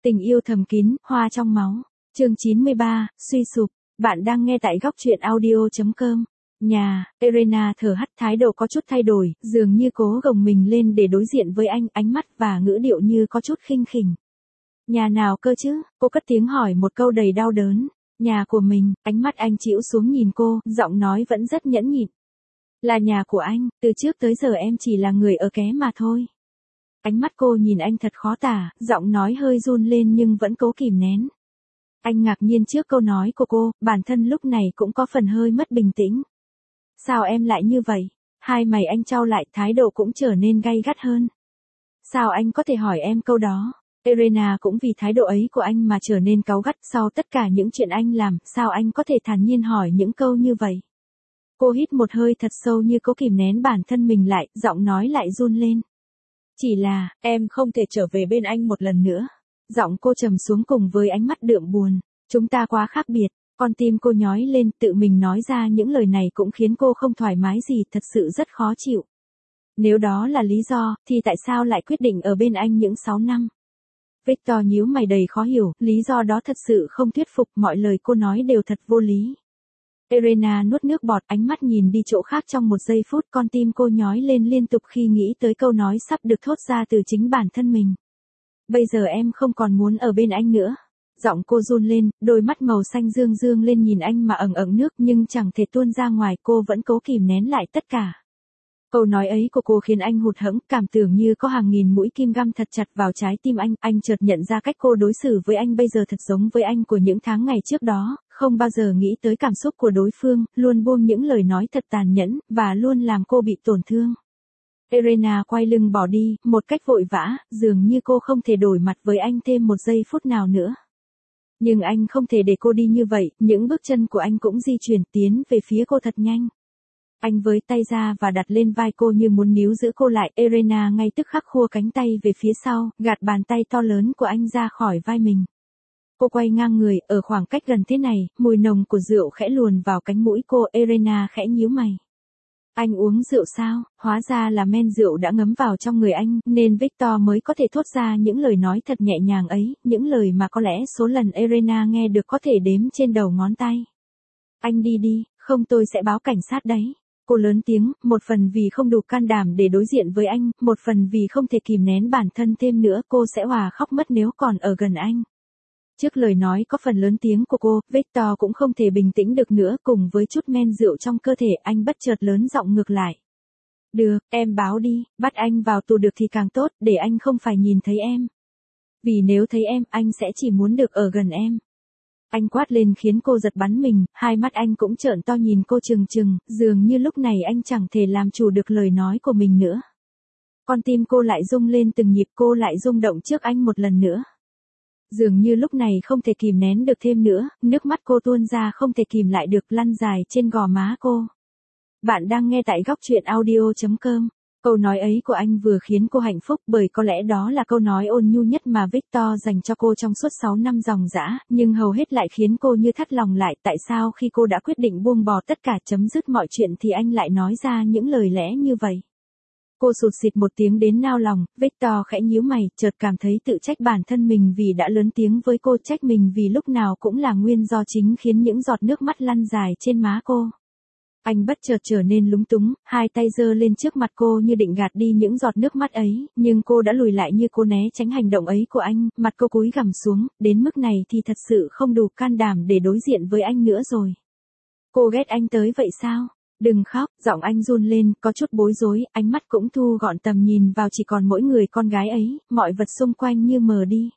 Tình yêu thầm kín, hoa trong máu. Chương 93, suy sụp. Bạn đang nghe tại góc truyện audio.com. Nhà, Irena thở hắt, thái độ có chút thay đổi, dường như cố gồng mình lên để đối diện với anh, ánh mắt và ngữ điệu như có chút khinh khỉnh. Nhà nào cơ chứ? Cô cất tiếng hỏi một câu đầy đau đớn. Nhà của mình. Ánh mắt anh chĩu xuống nhìn cô, giọng nói vẫn rất nhẫn nhịn. Là nhà của anh, từ trước tới giờ em chỉ là người ở ké mà thôi. Ánh mắt cô nhìn anh thật khó tả, giọng nói hơi run lên nhưng vẫn cố kìm nén. Anh ngạc nhiên trước câu nói của cô, bản thân lúc này cũng có phần hơi mất bình tĩnh. Sao em lại như vậy? Hai mày anh chau lại, thái độ cũng trở nên gay gắt hơn. Sao anh có thể hỏi em câu đó? Irena cũng vì thái độ ấy của anh mà trở nên cáu gắt. Sau tất cả những chuyện anh làm, sao anh có thể thản nhiên hỏi những câu như vậy? Cô hít một hơi thật sâu như cố kìm nén bản thân mình lại, giọng nói lại run lên. Chỉ là, em không thể trở về bên anh một lần nữa. Giọng cô trầm xuống cùng với ánh mắt đượm buồn. Chúng ta quá khác biệt. Con tim cô nhói lên, tự mình nói ra những lời này cũng khiến cô không thoải mái gì, thật sự rất khó chịu. Nếu đó là lý do, thì tại sao lại quyết định ở bên anh những 6 năm? Victor nhíu mày đầy khó hiểu, lý do đó thật sự không thuyết phục, mọi lời cô nói đều thật vô lý. Irena nuốt nước bọt, ánh mắt nhìn đi chỗ khác trong một giây phút, con tim cô nhói lên liên tục khi nghĩ tới câu nói sắp được thốt ra từ chính bản thân mình. Bây giờ em không còn muốn ở bên anh nữa. Giọng cô run lên, đôi mắt màu xanh dương dương lên nhìn anh mà ẩn ẩn nước nhưng chẳng thể tuôn ra ngoài, cô vẫn cố kìm nén lại tất cả. Câu nói ấy của cô khiến anh hụt hẫng, cảm tưởng như có hàng nghìn mũi kim găm thật chặt vào trái tim anh chợt nhận ra cách cô đối xử với anh bây giờ thật giống với anh của những tháng ngày trước đó, không bao giờ nghĩ tới cảm xúc của đối phương, luôn buông những lời nói thật tàn nhẫn, và luôn làm cô bị tổn thương. Irena quay lưng bỏ đi, một cách vội vã, dường như cô không thể đổi mặt với anh thêm một giây phút nào nữa. Nhưng anh không thể để cô đi như vậy, những bước chân của anh cũng di chuyển tiến về phía cô thật nhanh. Anh với tay ra và đặt lên vai cô như muốn níu giữ cô lại, Irena ngay tức khắc khua cánh tay về phía sau, gạt bàn tay to lớn của anh ra khỏi vai mình. Cô quay ngang người, ở khoảng cách gần thế này, mùi nồng của rượu khẽ luồn vào cánh mũi cô, Irena khẽ nhíu mày. Anh uống rượu sao? Hóa ra là men rượu đã ngấm vào trong người anh, nên Victor mới có thể thốt ra những lời nói thật nhẹ nhàng ấy, những lời mà có lẽ số lần Irena nghe được có thể đếm trên đầu ngón tay. Anh đi đi, không tôi sẽ báo cảnh sát đấy. Cô lớn tiếng, một phần vì không đủ can đảm để đối diện với anh, một phần vì không thể kìm nén bản thân thêm nữa, cô sẽ òa khóc mất nếu còn ở gần anh. Trước lời nói có phần lớn tiếng của cô, Victor cũng không thể bình tĩnh được nữa, cùng với chút men rượu trong cơ thể, anh bất chợt lớn giọng ngược lại. Được, em báo đi, bắt anh vào tù được thì càng tốt, để anh không phải nhìn thấy em. Vì nếu thấy em, anh sẽ chỉ muốn được ở gần em. Anh quát lên khiến cô giật bắn mình, hai mắt anh cũng trợn to nhìn cô trừng trừng, dường như lúc này anh chẳng thể làm chủ được lời nói của mình nữa. Con tim cô lại rung lên từng nhịp, cô lại rung động trước anh một lần nữa. Dường như lúc này không thể kìm nén được thêm nữa, nước mắt cô tuôn ra không thể kìm lại được, lăn dài trên gò má cô. Bạn đang nghe tại góc truyện audio.com. Câu nói ấy của anh vừa khiến cô hạnh phúc, bởi có lẽ đó là câu nói ôn nhu nhất mà Victor dành cho cô trong suốt 6 năm ròng rã, nhưng hầu hết lại khiến cô như thắt lòng lại. Tại sao khi cô đã quyết định buông bỏ tất cả, chấm dứt mọi chuyện thì anh lại nói ra những lời lẽ như vậy? Cô sụt sịt một tiếng đến nao lòng, Victor khẽ nhíu mày, chợt cảm thấy tự trách bản thân mình vì đã lớn tiếng với cô, trách mình vì lúc nào cũng là nguyên do chính khiến những giọt nước mắt lăn dài trên má cô. Anh bất chợt trở nên lúng túng, hai tay giơ lên trước mặt cô như định gạt đi những giọt nước mắt ấy, nhưng cô đã lùi lại như cô né tránh hành động ấy của anh, mặt cô cúi gằm xuống, đến mức này thì thật sự không đủ can đảm để đối diện với anh nữa rồi. Cô ghét anh tới vậy sao? Đừng khóc, giọng anh run lên, có chút bối rối, ánh mắt cũng thu gọn tầm nhìn vào chỉ còn mỗi người con gái ấy, mọi vật xung quanh như mờ đi.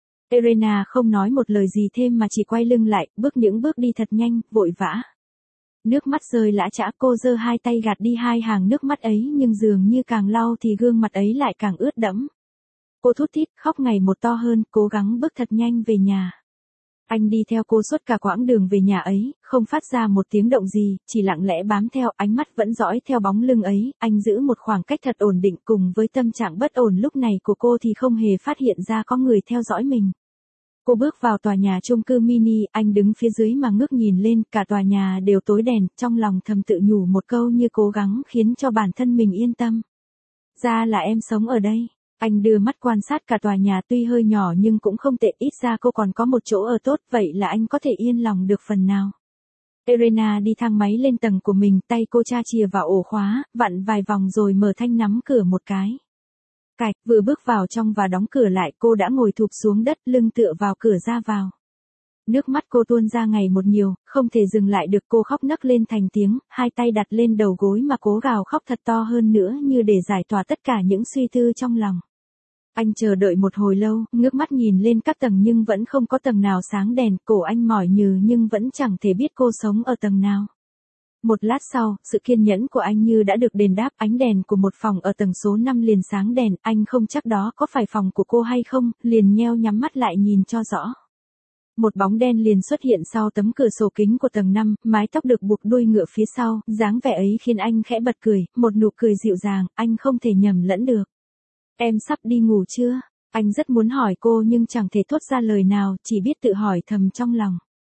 Irena không nói một lời gì thêm mà chỉ quay lưng lại, bước những bước đi thật nhanh, vội vã. Nước mắt rơi lã chã, cô giơ hai tay gạt đi hai hàng nước mắt ấy, nhưng dường như càng lau thì gương mặt ấy lại càng ướt đẫm. Cô thút thít, khóc ngày một to hơn, cố gắng bước thật nhanh về nhà. Anh đi theo cô suốt cả quãng đường về nhà ấy, không phát ra một tiếng động gì, chỉ lặng lẽ bám theo, ánh mắt vẫn dõi theo bóng lưng ấy, anh giữ một khoảng cách thật ổn định, cùng với tâm trạng bất ổn lúc này của cô thì không hề phát hiện ra có người theo dõi mình. Cô bước vào tòa nhà chung cư mini, anh đứng phía dưới mà ngước nhìn lên, cả tòa nhà đều tối đèn, trong lòng thầm tự nhủ một câu như cố gắng khiến cho bản thân mình yên tâm. Ra là em sống ở đây. Anh đưa mắt quan sát cả tòa nhà, tuy hơi nhỏ nhưng cũng không tệ, ít ra cô còn có một chỗ ở tốt, vậy là anh có thể yên lòng được phần nào. Elena đi thang máy lên tầng của mình, tay cô tra chìa vào ổ khóa, vặn vài vòng rồi mở thanh nắm cửa một cái. Cạch, vừa bước vào trong và đóng cửa lại, cô đã ngồi thụp xuống đất, lưng tựa vào cửa ra vào. Nước mắt cô tuôn ra ngày một nhiều, không thể dừng lại được, cô khóc nấc lên thành tiếng, hai tay đặt lên đầu gối mà cố gào khóc thật to hơn nữa như để giải tỏa tất cả những suy tư trong lòng. Anh chờ đợi một hồi lâu, ngước mắt nhìn lên các tầng nhưng vẫn không có tầng nào sáng đèn, cổ anh mỏi nhừ nhưng vẫn chẳng thể biết cô sống ở tầng nào. Một lát sau, sự kiên nhẫn của anh như đã được đền đáp, ánh đèn của một phòng ở tầng số 5 liền sáng đèn, anh không chắc đó có phải phòng của cô hay không, liền nheo nhắm mắt lại nhìn cho rõ. Một bóng đen liền xuất hiện sau tấm cửa sổ kính của tầng 5, mái tóc được buộc đuôi ngựa phía sau, dáng vẻ ấy khiến anh khẽ bật cười, một nụ cười dịu dàng, anh không thể nhầm lẫn được. Em sắp đi ngủ chưa? Anh rất muốn hỏi cô nhưng chẳng thể thốt ra lời nào, chỉ biết tự hỏi thầm trong lòng.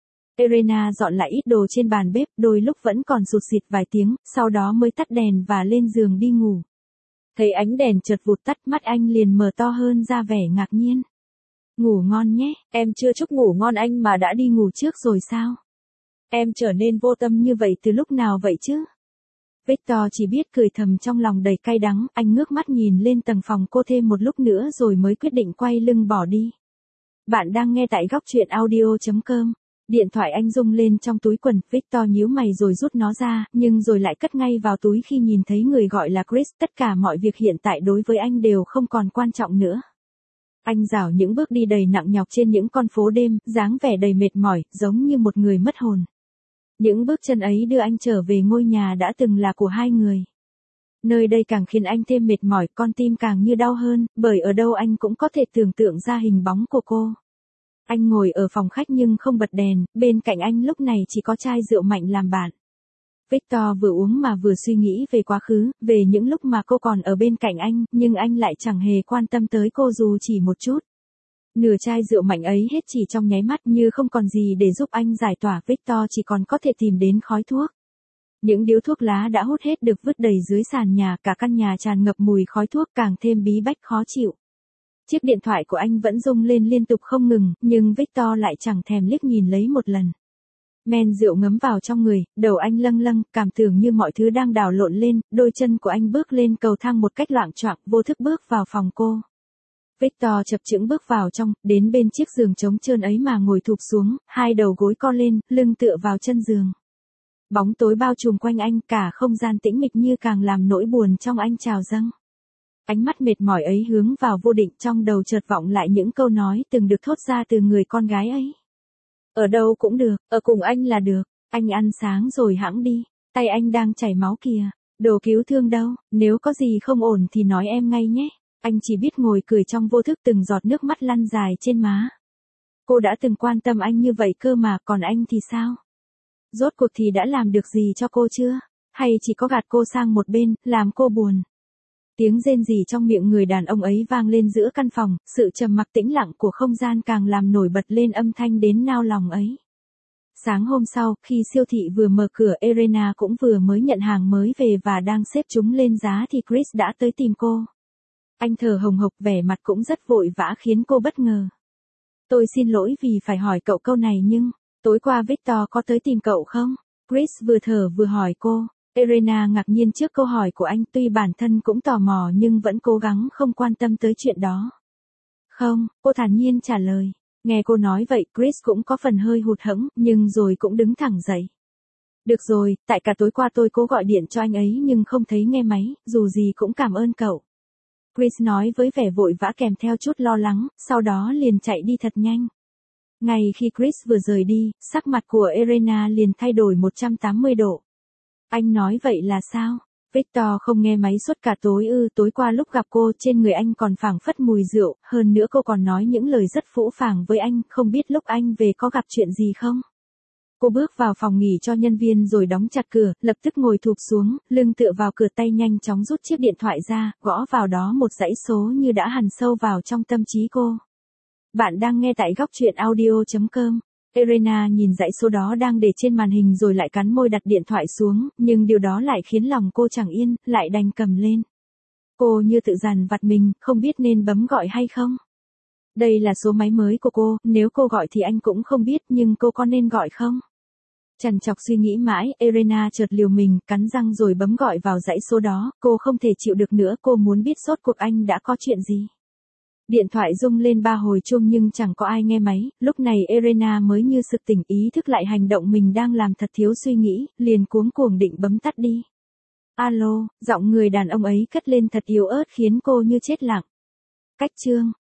Elena dọn lại ít đồ trên bàn bếp, đôi lúc vẫn còn sụt sịt vài tiếng, sau đó mới tắt đèn và lên giường đi ngủ. Thấy ánh đèn chợt vụt tắt, mắt anh liền mở to hơn ra vẻ ngạc nhiên. Ngủ ngon nhé, em chưa chúc ngủ ngon anh mà đã đi ngủ trước rồi sao? Em trở nên vô tâm như vậy từ lúc nào vậy chứ? Victor chỉ biết cười thầm trong lòng đầy cay đắng, anh ngước mắt nhìn lên tầng phòng cô thêm một lúc nữa rồi mới quyết định quay lưng bỏ đi. Bạn đang nghe tại góc truyện audio.com. Điện thoại anh rung lên trong túi quần, Victor nhíu mày rồi rút nó ra, nhưng rồi lại cất ngay vào túi khi nhìn thấy người gọi là Chris, tất cả mọi việc hiện tại đối với anh đều không còn quan trọng nữa. Anh rảo những bước đi đầy nặng nhọc trên những con phố đêm, dáng vẻ đầy mệt mỏi, giống như một người mất hồn. Những bước chân ấy đưa anh trở về ngôi nhà đã từng là của hai người. Nơi đây càng khiến anh thêm mệt mỏi, con tim càng như đau hơn, bởi ở đâu anh cũng có thể tưởng tượng ra hình bóng của cô. Anh ngồi ở phòng khách nhưng không bật đèn, bên cạnh anh lúc này chỉ có chai rượu mạnh làm bạn. Victor vừa uống mà vừa suy nghĩ về quá khứ, về những lúc mà cô còn ở bên cạnh anh, nhưng anh lại chẳng hề quan tâm tới cô dù chỉ một chút. Nửa chai rượu mạnh ấy hết chỉ trong nháy mắt, như không còn gì để giúp anh giải tỏa, Victor chỉ còn có thể tìm đến khói thuốc. Những điếu thuốc lá đã hút hết được vứt đầy dưới sàn nhà, cả căn nhà tràn ngập mùi khói thuốc càng thêm bí bách khó chịu. Chiếc điện thoại của anh vẫn rung lên liên tục không ngừng, nhưng Victor lại chẳng thèm liếc nhìn lấy một lần. Men rượu ngấm vào trong người, đầu anh lâng lâng, cảm tưởng như mọi thứ đang đảo lộn lên, đôi chân của anh bước lên cầu thang một cách loạng choạng, vô thức bước vào phòng cô. Victor chập chững bước vào trong, đến bên chiếc giường trống trơn ấy mà ngồi thụp xuống, hai đầu gối co lên, lưng tựa vào chân giường. Bóng tối bao trùm quanh anh, cả không gian tĩnh mịch như càng làm nỗi buồn trong anh trào dâng. Ánh mắt mệt mỏi ấy hướng vào vô định, trong đầu chợt vọng lại những câu nói từng được thốt ra từ người con gái ấy. Ở đâu cũng được, ở cùng anh là được, anh ăn sáng rồi hẵng đi, tay anh đang chảy máu kìa, đồ cứu thương đâu, nếu có gì không ổn thì nói em ngay nhé. Anh chỉ biết ngồi cười trong vô thức, từng giọt nước mắt lăn dài trên má. Cô đã từng quan tâm anh như vậy cơ mà, còn anh thì sao? Rốt cuộc thì đã làm được gì cho cô chưa? Hay chỉ có gạt cô sang một bên, làm cô buồn? Tiếng rên rỉ trong miệng người đàn ông ấy vang lên giữa căn phòng, sự trầm mặc tĩnh lặng của không gian càng làm nổi bật lên âm thanh đến nao lòng ấy. Sáng hôm sau, khi siêu thị vừa mở cửa, Elena cũng vừa mới nhận hàng mới về và đang xếp chúng lên giá thì Chris đã tới tìm cô. Anh thở hồng hộc, vẻ mặt cũng rất vội vã khiến cô bất ngờ. Tôi xin lỗi vì phải hỏi cậu câu này nhưng, tối qua Victor có tới tìm cậu không? Chris vừa thở vừa hỏi cô. Elena ngạc nhiên trước câu hỏi của anh, tuy bản thân cũng tò mò nhưng vẫn cố gắng không quan tâm tới chuyện đó. Không, cô thản nhiên trả lời. Nghe cô nói vậy, Chris cũng có phần hơi hụt hẫng, nhưng rồi cũng đứng thẳng dậy. Được rồi, tại cả tối qua tôi cố gọi điện cho anh ấy nhưng không thấy nghe máy, dù gì cũng cảm ơn cậu. Chris nói với vẻ vội vã kèm theo chút lo lắng, sau đó liền chạy đi thật nhanh. Ngay khi Chris vừa rời đi, sắc mặt của Elena liền thay đổi 180 độ. Anh nói vậy là sao? Victor không nghe máy suốt cả tối ư? Tối qua lúc gặp cô, trên người anh còn phảng phất mùi rượu, hơn nữa cô còn nói những lời rất phũ phàng với anh, không biết lúc anh về có gặp chuyện gì không? Cô bước vào phòng nghỉ cho nhân viên rồi đóng chặt cửa, lập tức ngồi thụp xuống, lưng tựa vào cửa, tay nhanh chóng rút chiếc điện thoại ra, gõ vào đó một dãy số như đã hằn sâu vào trong tâm trí cô. Bạn đang nghe tại góc truyện audio.com. Elena nhìn dãy số đó đang để trên màn hình rồi lại cắn môi đặt điện thoại xuống, nhưng điều đó lại khiến lòng cô chẳng yên, lại đành cầm lên. Cô như tự dằn vặt mình, không biết nên bấm gọi hay không. Đây là số máy mới của cô, nếu cô gọi thì anh cũng không biết, nhưng cô có nên gọi không? Trằn trọc suy nghĩ mãi, Elena chợt liều mình, cắn răng rồi bấm gọi vào dãy số đó, cô không thể chịu được nữa, cô muốn biết rốt cuộc anh đã có chuyện gì. Điện thoại rung lên 3 hồi chuông nhưng chẳng có ai nghe máy, lúc này Elena mới như sực tỉnh, ý thức lại hành động mình đang làm thật thiếu suy nghĩ, liền cuống cuồng định bấm tắt đi. Alo, giọng người đàn ông ấy cất lên thật yếu ớt khiến cô như chết lặng. Cách chương